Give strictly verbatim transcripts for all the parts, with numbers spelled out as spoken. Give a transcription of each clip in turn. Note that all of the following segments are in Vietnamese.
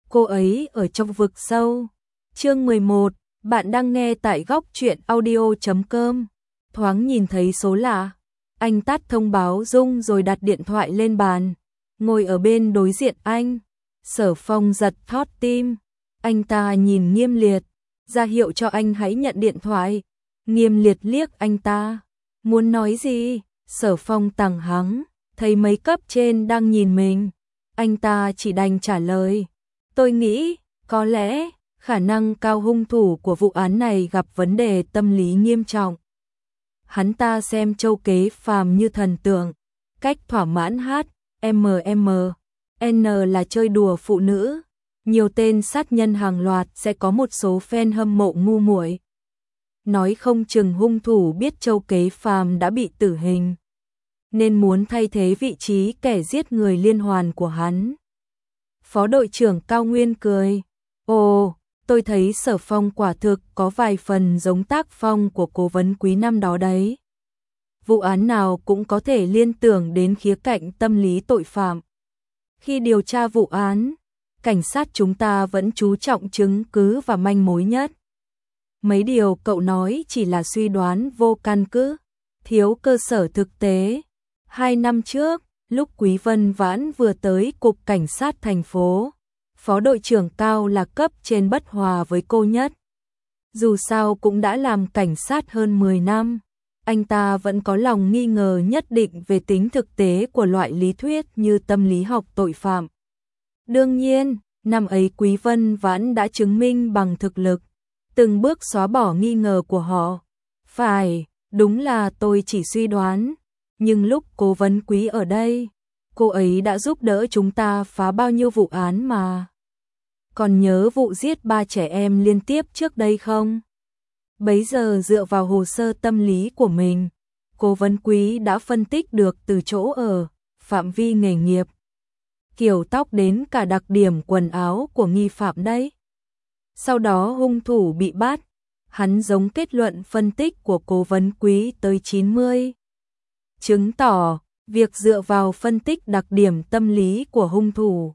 cô ấy ở trong vực sâu. Chương mười một, bạn đang nghe tại góc truyện audio chấm com. Thoáng nhìn thấy số lạ, anh tắt thông báo rung rồi đặt điện thoại lên bàn, ngồi ở bên đối diện anh. Sở Phong giật thót tim, anh ta nhìn Nghiêm Liệt, ra hiệu cho anh hãy nhận điện thoại. Nghiêm Liệt liếc anh ta, muốn nói gì? Sở Phong tằng hắng, thấy mấy cấp trên đang nhìn mình, anh ta chỉ đành trả lời, tôi nghĩ, có lẽ, khả năng cao hung thủ của vụ án này gặp vấn đề tâm lý nghiêm trọng. Hắn ta xem Châu Kế Phàm như thần tượng, cách thỏa mãn hát, em em, N là chơi đùa phụ nữ, nhiều tên sát nhân hàng loạt sẽ có một số fan hâm mộ ngu muội. Nói không chừng hung thủ biết Châu Kế Phàm đã bị tử hình, nên muốn thay thế vị trí kẻ giết người liên hoàn của hắn. Phó đội trưởng Cao Nguyên cười, ồ, tôi thấy Sở Phong quả thực có vài phần giống tác phong của cố vấn Quý năm đó đấy. Vụ án nào cũng có thể liên tưởng đến khía cạnh tâm lý tội phạm. Khi điều tra vụ án, cảnh sát chúng ta vẫn chú trọng chứng cứ và manh mối nhất. Mấy điều cậu nói chỉ là suy đoán vô căn cứ, thiếu cơ sở thực tế. Hai năm trước, lúc Quý Vân Vãn vừa tới cục cảnh sát thành phố, phó đội trưởng Cao là cấp trên bất hòa với cô nhất. Dù sao cũng đã làm cảnh sát hơn mười năm, anh ta vẫn có lòng nghi ngờ nhất định về tính thực tế của loại lý thuyết như tâm lý học tội phạm. Đương nhiên, năm ấy Quý Vân Vãn đã chứng minh bằng thực lực, từng bước xóa bỏ nghi ngờ của họ. Phải, đúng là tôi chỉ suy đoán, nhưng lúc cố vấn Quý ở đây, cô ấy đã giúp đỡ chúng ta phá bao nhiêu vụ án mà. Còn nhớ vụ giết ba trẻ em liên tiếp trước đây không? Bấy giờ dựa vào hồ sơ tâm lý của mình, cố vấn Quý đã phân tích được từ chỗ ở, phạm vi nghề nghiệp, kiểu tóc đến cả đặc điểm quần áo của nghi phạm đấy. Sau đó hung thủ bị bắt, hắn giống kết luận phân tích của cố vấn Quý tới chín mươi. Chứng tỏ, việc dựa vào phân tích đặc điểm tâm lý của hung thủ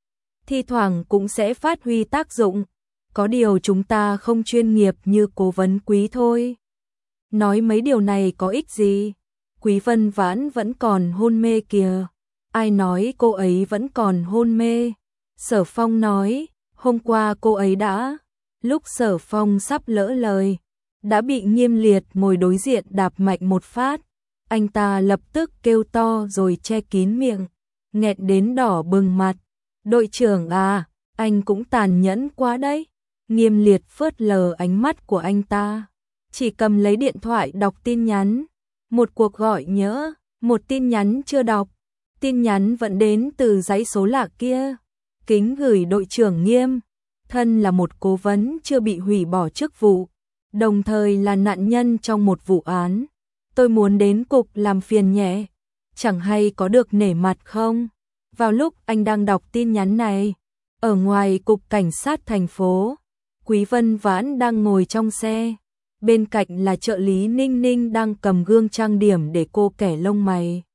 thi thoảng cũng sẽ phát huy tác dụng, có điều chúng ta không chuyên nghiệp như cố vấn Quý thôi. Nói mấy điều này có ích gì? Quý Vân Vãn vẫn còn hôn mê kìa. Ai nói cô ấy vẫn còn hôn mê? Sở Phong nói, hôm qua cô ấy đã. Lúc Sở Phong sắp lỡ lời, đã bị Nghiêm Liệt ngồi đối diện đạp mạnh một phát. Anh ta lập tức kêu to rồi che kín miệng, nghẹn đến đỏ bừng mặt. Đội trưởng à, anh cũng tàn nhẫn quá đấy. Nghiêm Liệt phớt lờ ánh mắt của anh ta, chỉ cầm lấy điện thoại đọc tin nhắn. Một cuộc gọi nhỡ, một tin nhắn chưa đọc. Tin nhắn vẫn đến từ dãy số lạ kia. Kính gửi đội trưởng Nghiêm, thân là một cố vấn chưa bị hủy bỏ chức vụ, đồng thời là nạn nhân trong một vụ án. Tôi muốn đến cục làm phiền nhẹ, chẳng hay có được nể mặt không? Vào lúc anh đang đọc tin nhắn này, ở ngoài cục cảnh sát thành phố, Quý Vân Vãn đang ngồi trong xe, bên cạnh là trợ lý Ninh Ninh đang cầm gương trang điểm để cô kẻ lông mày.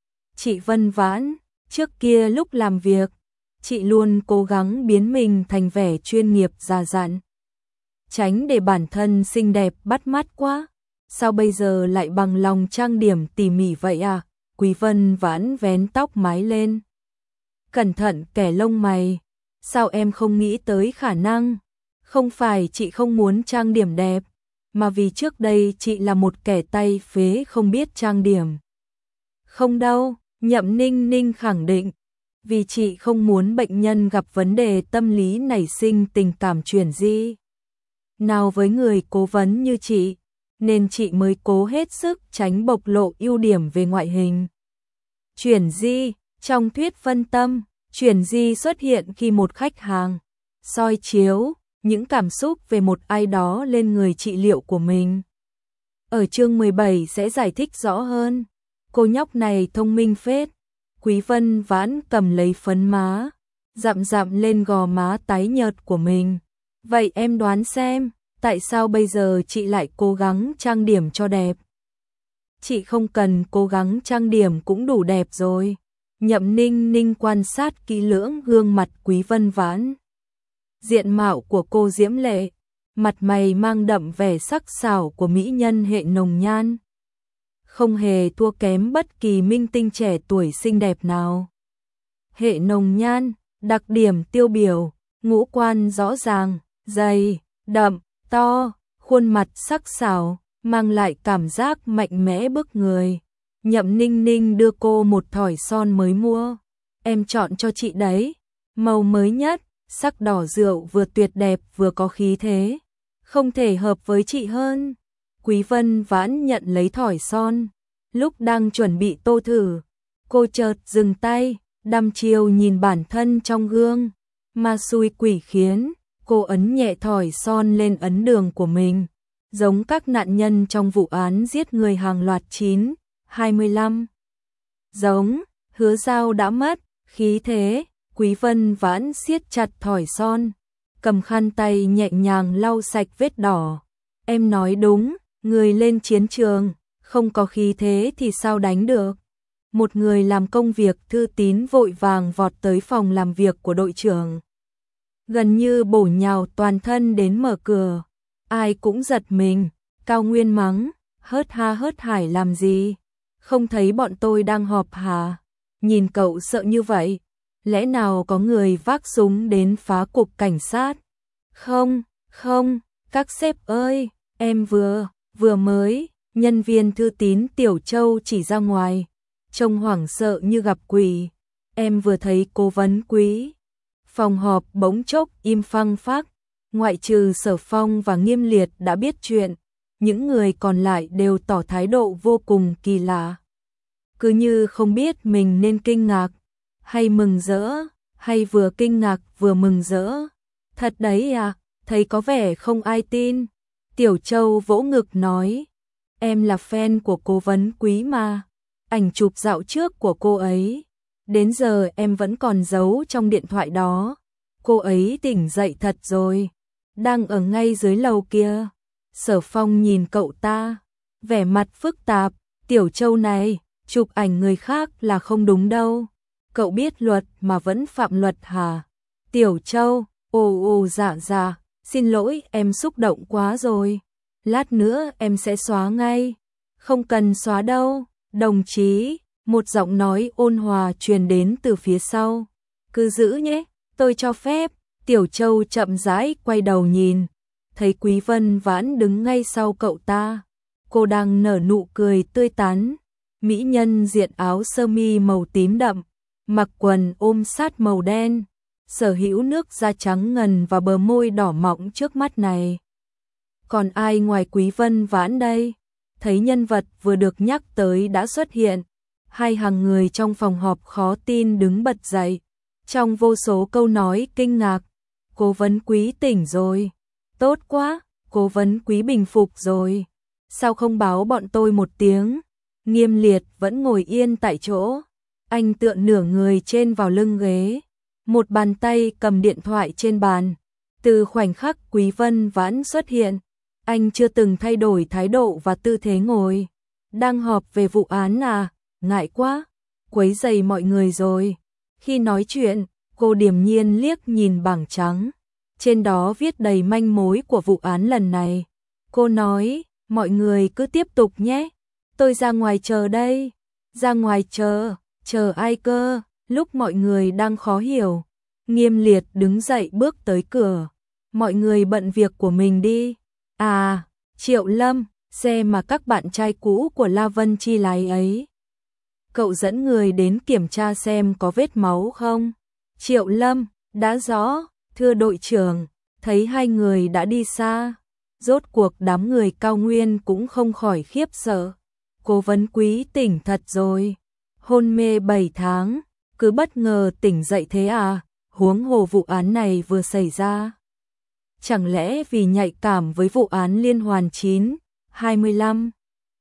Chị Vân Vãn, trước kia lúc làm việc, chị luôn cố gắng biến mình thành vẻ chuyên nghiệp già dặn, tránh để bản thân xinh đẹp bắt mắt quá. Sao bây giờ lại bằng lòng trang điểm tỉ mỉ vậy à? Quý Vân Vãn vén tóc mái lên, cẩn thận kẻ lông mày. Sao em không nghĩ tới khả năng? Không phải chị không muốn trang điểm đẹp, mà vì trước đây chị là một kẻ tay phế không biết trang điểm. Không đâu, Nhậm Ninh Ninh khẳng định, vì chị không muốn bệnh nhân gặp vấn đề tâm lý nảy sinh tình cảm chuyển di nào với người cố vấn như chị, nên chị mới cố hết sức tránh bộc lộ ưu điểm về ngoại hình. Chuyển di, trong thuyết phân tâm, chuyển di xuất hiện khi một khách hàng soi chiếu những cảm xúc về một ai đó lên người trị liệu của mình. Ở chương mười bảy sẽ giải thích rõ hơn. Cô nhóc này thông minh phết. Quý Vân Vãn cầm lấy phấn má, dặm dặm lên gò má tái nhợt của mình. Vậy em đoán xem, tại sao bây giờ chị lại cố gắng trang điểm cho đẹp? Chị không cần cố gắng trang điểm cũng đủ đẹp rồi. Nhậm Ninh Ninh quan sát kỹ lưỡng gương mặt Quý Vân Vãn, Diện mạo của cô diễm lệ, mặt mày mang đậm vẻ sắc sảo của mỹ nhân hệ nồng nhan. Không hề thua kém bất kỳ minh tinh trẻ tuổi xinh đẹp nào. Hệ nồng nhan, đặc điểm tiêu biểu, ngũ quan rõ ràng, dày, đậm, to, khuôn mặt sắc sảo, mang lại cảm giác mạnh mẽ bức người. Nhậm Ninh Ninh đưa cô một thỏi son mới mua. Em chọn cho chị đấy, màu mới nhất, sắc đỏ rượu vừa tuyệt đẹp vừa có khí thế. Không thể hợp với chị hơn. Quý Vân Vãn nhận lấy thỏi son. Lúc đang chuẩn bị tô thử, cô chợt dừng tay, đăm chiêu nhìn bản thân trong gương. Ma xui quỷ khiến, cô ấn nhẹ thỏi son lên ấn đường của mình. Giống các nạn nhân trong vụ án giết người hàng loạt chín, hai mươi lăm. Giống, Hứa Giao đã mất, khí thế, Quý Vân Vãn siết chặt thỏi son. Cầm khăn tay nhẹ nhàng lau sạch vết đỏ. Em nói đúng, người lên chiến trường, không có khí thế thì sao đánh được. Một người làm công việc thư tín vội vàng vọt tới phòng làm việc của đội trưởng. Gần như bổ nhào toàn thân đến mở cửa. Ai cũng giật mình, Cao Nguyên mắng, hớt ha hớt hải làm gì? Không thấy bọn tôi đang họp hả? Nhìn cậu sợ như vậy, lẽ nào có người vác súng đến phá cục cảnh sát? Không, không, các sếp ơi, em vừa, vừa mới, nhân viên thư tín Tiểu Châu chỉ ra ngoài, trông hoảng sợ như gặp quỷ. Em vừa thấy Cố Vấn Quý. Phòng họp bỗng chốc im phăng phắc, ngoại trừ Sở Phong và Nghiêm Liệt đã biết chuyện, những người còn lại đều tỏ thái độ vô cùng kỳ lạ. Cứ như không biết mình nên kinh ngạc, hay mừng rỡ, hay vừa kinh ngạc vừa mừng rỡ. Thật đấy à, thấy có vẻ không ai tin. Tiểu Châu vỗ ngực nói, em là fan của Cố Vấn Quý mà. Ảnh chụp dạo trước của cô ấy, đến giờ em vẫn còn giấu trong điện thoại đó. Cô ấy tỉnh dậy thật rồi, đang ở ngay dưới lầu kia. Sở Phong nhìn cậu ta, vẻ mặt phức tạp. Tiểu Châu này, chụp ảnh người khác là không đúng đâu. Cậu biết luật mà vẫn phạm luật hả? Tiểu Châu, ồ ồ dạ dạ, xin lỗi em xúc động quá rồi. Lát nữa em sẽ xóa ngay. Không cần xóa đâu, đồng chí. Một giọng nói ôn hòa truyền đến từ phía sau. Cứ giữ nhé, tôi cho phép. Tiểu Châu chậm rãi quay đầu nhìn, thấy Quý Vân Vãn đứng ngay sau cậu ta. Cô đang nở nụ cười tươi tắn. Mỹ nhân diện áo sơ mi màu tím đậm, mặc quần ôm sát màu đen, sở hữu nước da trắng ngần và bờ môi đỏ mọng trước mắt này. Còn ai ngoài Quý Vân Vãn đây? Thấy nhân vật vừa được nhắc tới đã xuất hiện, hai hàng người trong phòng họp khó tin đứng bật dậy. Trong vô số câu nói kinh ngạc, Cố Vấn Quý tỉnh rồi. Tốt quá, Cố Vấn Quý bình phục rồi. Sao không báo bọn tôi một tiếng? Nghiêm Liệt vẫn ngồi yên tại chỗ. Anh tựa nửa người trên vào lưng ghế, một bàn tay cầm điện thoại trên bàn. Từ khoảnh khắc Quý Vân Vãn xuất hiện, anh chưa từng thay đổi thái độ và tư thế ngồi. Đang họp về vụ án à? Ngại quá, quấy rầy mọi người rồi. Khi nói chuyện, cô điềm nhiên liếc nhìn bảng trắng. Trên đó viết đầy manh mối của vụ án lần này. Cô nói, mọi người cứ tiếp tục nhé. Tôi ra ngoài chờ đây. Ra ngoài chờ, chờ ai cơ? Lúc mọi người đang khó hiểu, Nghiêm Liệt đứng dậy bước tới cửa. Mọi người bận việc của mình đi. À, Triệu Lâm, xe mà các bạn trai cũ của La Vân Chi lái ấy. Cậu dẫn người đến kiểm tra xem có vết máu không? Triệu Lâm, đã rõ, thưa đội trưởng. Thấy hai người đã đi xa, rốt cuộc đám người Cao Nguyên cũng không khỏi khiếp sợ. Cố Vấn Quý tỉnh thật rồi. Hôn mê bảy tháng, cứ bất ngờ tỉnh dậy thế à? Huống hồ vụ án này vừa xảy ra. Chẳng lẽ vì nhạy cảm với vụ án liên hoàn chín, hai mươi lăm,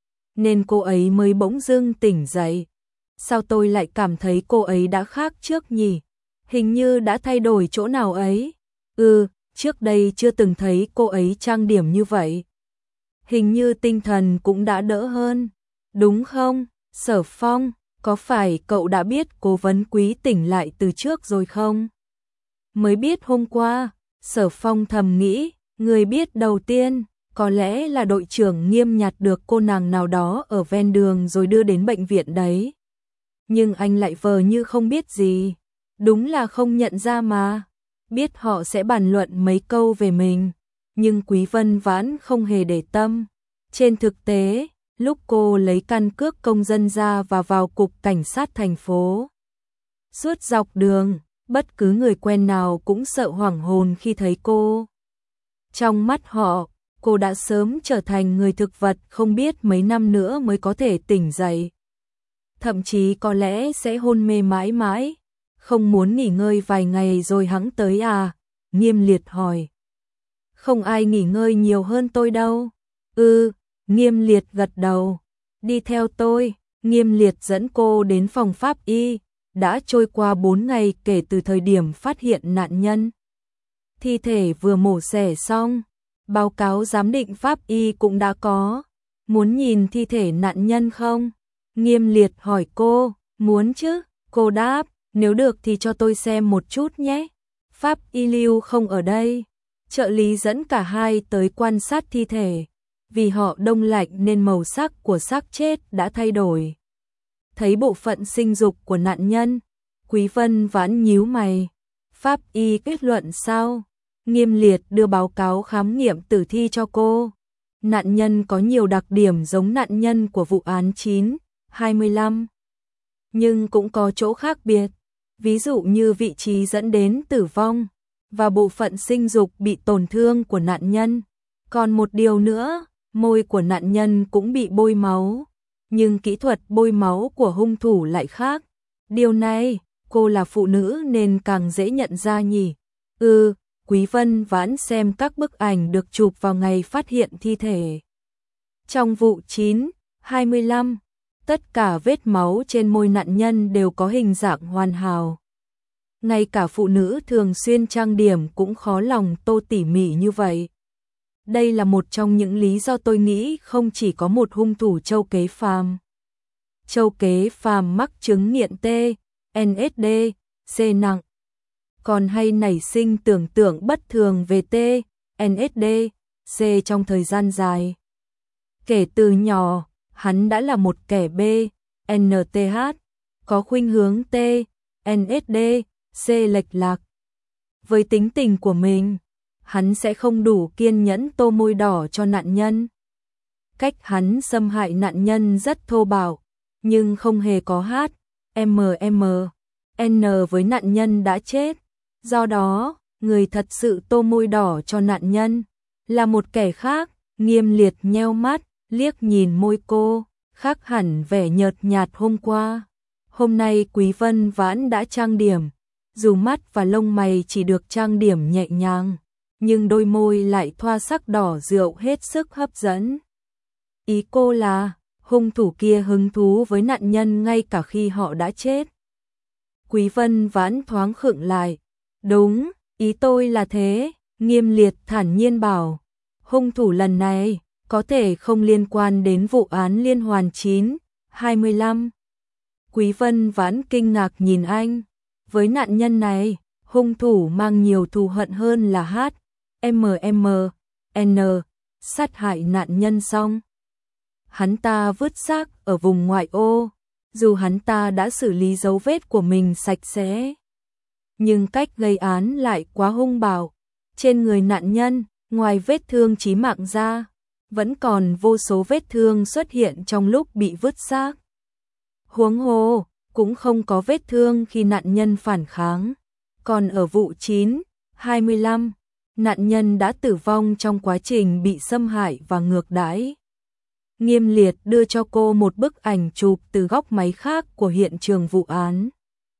nên cô ấy mới bỗng dưng tỉnh dậy? Sao tôi lại cảm thấy cô ấy đã khác trước nhỉ? Hình như đã thay đổi chỗ nào ấy. Ừ, trước đây chưa từng thấy cô ấy trang điểm như vậy. Hình như tinh thần cũng đã đỡ hơn. Đúng không, Sở Phong, có phải cậu đã biết Cố Vấn Quý tỉnh lại từ trước rồi không? Mới biết hôm qua, Sở Phong thầm nghĩ, người biết đầu tiên, có lẽ là đội trưởng Nghiêm nhặt được cô nàng nào đó ở ven đường rồi đưa đến bệnh viện đấy. Nhưng anh lại vờ như không biết gì, đúng là không nhận ra mà, biết họ sẽ bàn luận mấy câu về mình, nhưng Quý Vân Vãn không hề để tâm. Trên thực tế, lúc cô lấy căn cước công dân ra và vào cục cảnh sát thành phố, suốt dọc đường, bất cứ người quen nào cũng sợ hoảng hồn khi thấy cô. Trong mắt họ, cô đã sớm trở thành người thực vật không biết mấy năm nữa mới có thể tỉnh dậy. Thậm chí có lẽ sẽ hôn mê mãi mãi, không muốn nghỉ ngơi vài ngày rồi hẵng tới à? Nghiêm Liệt hỏi. Không ai nghỉ ngơi nhiều hơn tôi đâu. Ừ, Nghiêm Liệt gật đầu. Đi theo tôi, Nghiêm Liệt dẫn cô đến phòng pháp y. Đã trôi qua bốn ngày kể từ thời điểm phát hiện nạn nhân. Thi thể vừa mổ xẻ xong, báo cáo giám định pháp y cũng đã có. Muốn nhìn thi thể nạn nhân không? Nghiêm Liệt hỏi cô. Muốn chứ, cô đáp, nếu được thì cho tôi xem một chút nhé. Pháp y Lưu không ở đây. Trợ lý dẫn cả hai tới quan sát thi thể. Vì họ đông lạnh nên màu sắc của xác chết đã thay đổi. Thấy bộ phận sinh dục của nạn nhân, Quý Vân Vãn nhíu mày. Pháp y kết luận sao? Nghiêm Liệt đưa báo cáo khám nghiệm tử thi cho cô. Nạn nhân có nhiều đặc điểm giống nạn nhân của vụ án chín hai lăm, nhưng cũng có chỗ khác biệt, ví dụ như vị trí dẫn đến tử vong và bộ phận sinh dục bị tổn thương của nạn nhân. Còn một điều nữa, môi của nạn nhân cũng bị bôi máu, nhưng kỹ thuật bôi máu của hung thủ lại khác. Điều này, cô là phụ nữ nên càng dễ nhận ra nhỉ? Ừ, Quý Vân Vãn xem các bức ảnh được chụp vào ngày phát hiện thi thể. Trong vụ chín hai lăm, tất cả vết máu trên môi nạn nhân đều có hình dạng hoàn hảo. Ngay cả phụ nữ thường xuyên trang điểm cũng khó lòng tô tỉ mỉ như vậy. Đây là một trong những lý do tôi nghĩ không chỉ có một hung thủ Châu Kế Phàm. Châu Kế Phàm mắc chứng nghiện T, en ét đê, C nặng. Còn hay nảy sinh tưởng tượng bất thường về T, en ét đê, C trong thời gian dài. Kể từ nhỏ, hắn đã là một kẻ B, en tê hát, có khuynh hướng T, en ét đê, C lệch lạc. Với tính tình của mình, hắn sẽ không đủ kiên nhẫn tô môi đỏ cho nạn nhân. Cách hắn xâm hại nạn nhân rất thô bạo, nhưng không hề có H, M M, N với nạn nhân đã chết. Do đó, người thật sự tô môi đỏ cho nạn nhân là một kẻ khác. Nghiêm Liệt nheo mắt, liếc nhìn môi cô, khác hẳn vẻ nhợt nhạt hôm qua. Hôm nay Quý Vân Vãn đã trang điểm, dù mắt và lông mày chỉ được trang điểm nhẹ nhàng, nhưng đôi môi lại thoa sắc đỏ rượu hết sức hấp dẫn. Ý cô là, hung thủ kia hứng thú với nạn nhân ngay cả khi họ đã chết. Quý Vân Vãn thoáng khựng lại. Đúng, ý tôi là thế, Nghiêm Liệt thản nhiên bảo. Hung thủ lần này có thể không liên quan đến vụ án liên hoàn chín hai lăm. Quý Vân Vãn kinh ngạc nhìn anh. Với nạn nhân này, hung thủ mang nhiều thù hận hơn là H, M M, N, sát hại nạn nhân xong. Hắn ta vứt xác ở vùng ngoại ô, dù hắn ta đã xử lý dấu vết của mình sạch sẽ. Nhưng cách gây án lại quá hung bạo. Trên người nạn nhân, ngoài vết thương chí mạng ra, vẫn còn vô số vết thương xuất hiện trong lúc bị vứt xác. Huống hồ, cũng không có vết thương khi nạn nhân phản kháng. Còn ở vụ chín hai lăm, nạn nhân đã tử vong trong quá trình bị xâm hại và ngược đãi. Nghiêm Liệt đưa cho cô một bức ảnh chụp từ góc máy khác của hiện trường vụ án.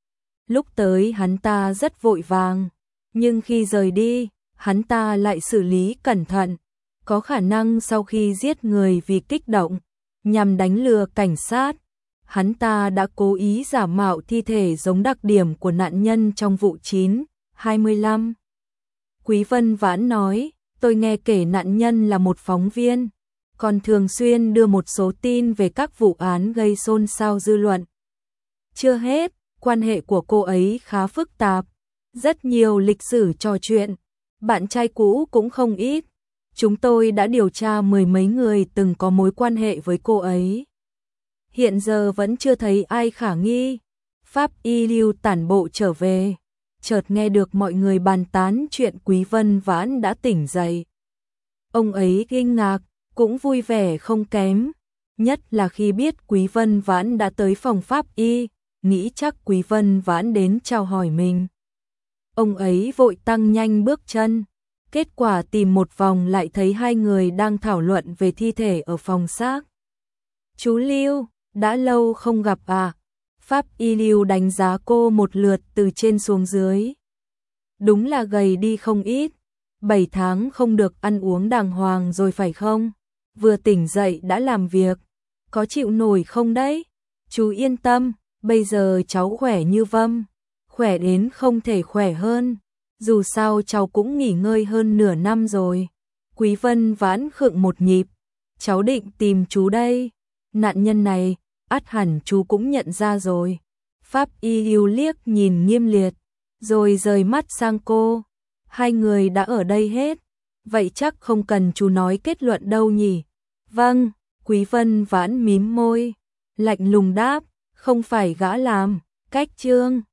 Lúc tới hắn ta rất vội vàng, nhưng khi rời đi, hắn ta lại xử lý cẩn thận. Có khả năng sau khi giết người vì kích động, nhằm đánh lừa cảnh sát, hắn ta đã cố ý giả mạo thi thể giống đặc điểm của nạn nhân trong vụ chín hai lăm. Quý Vân Vãn nói, tôi nghe kể nạn nhân là một phóng viên, còn thường xuyên đưa một số tin về các vụ án gây xôn xao dư luận. Chưa hết, quan hệ của cô ấy khá phức tạp, rất nhiều lịch sử trò chuyện. bạn trai cũ cũng không ít. Chúng tôi đã điều tra mười mấy người từng có mối quan hệ với cô ấy. Hiện giờ vẫn chưa thấy ai khả nghi. Pháp Y Lưu tản bộ trở về, chợt nghe được mọi người bàn tán chuyện Quý Vân Vãn đã tỉnh dậy. Ông ấy kinh ngạc, cũng vui vẻ không kém, nhất là khi biết Quý Vân Vãn đã tới phòng Pháp Y, nghĩ chắc Quý Vân Vãn đến chào hỏi mình. Ông ấy vội tăng nhanh bước chân, kết quả tìm một vòng lại thấy hai người đang thảo luận về thi thể ở phòng xác. Chú Lưu, đã lâu không gặp à? Pháp Y Lưu đánh giá cô một lượt từ trên xuống dưới. Đúng là gầy đi không ít, bảy tháng không được ăn uống đàng hoàng rồi phải không? Vừa tỉnh dậy đã làm việc, có chịu nổi không đấy? Chú yên tâm, bây giờ cháu khỏe như vâm, khỏe đến không thể khỏe hơn. Dù sao cháu cũng nghỉ ngơi hơn nửa năm rồi. Quý Vân Vãn khựng một nhịp, cháu định tìm chú đây. Nạn nhân này, ắt hẳn chú cũng nhận ra rồi. Pháp Y Lưu liếc nhìn Nghiêm Liệt, rồi rời mắt sang cô. Hai người đã ở đây hết, vậy chắc không cần chú nói kết luận đâu nhỉ? Vâng, Quý Vân Vãn mím môi, lạnh lùng đáp, không phải gã làm, cách trương.